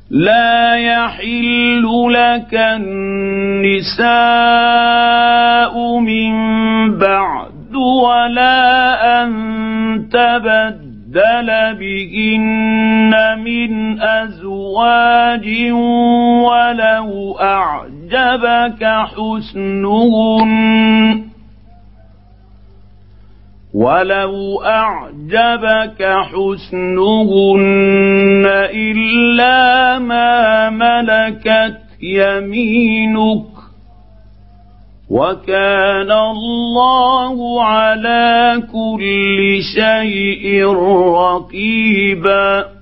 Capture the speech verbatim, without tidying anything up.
لا يحل لك النساء من بعد ولا أن تبدل بهن من أزواج ولو أعجبك حسنهن ولو أعجبك حسنهن إلا ما ملكت يمينك وكان الله على كل شيء رقيبا.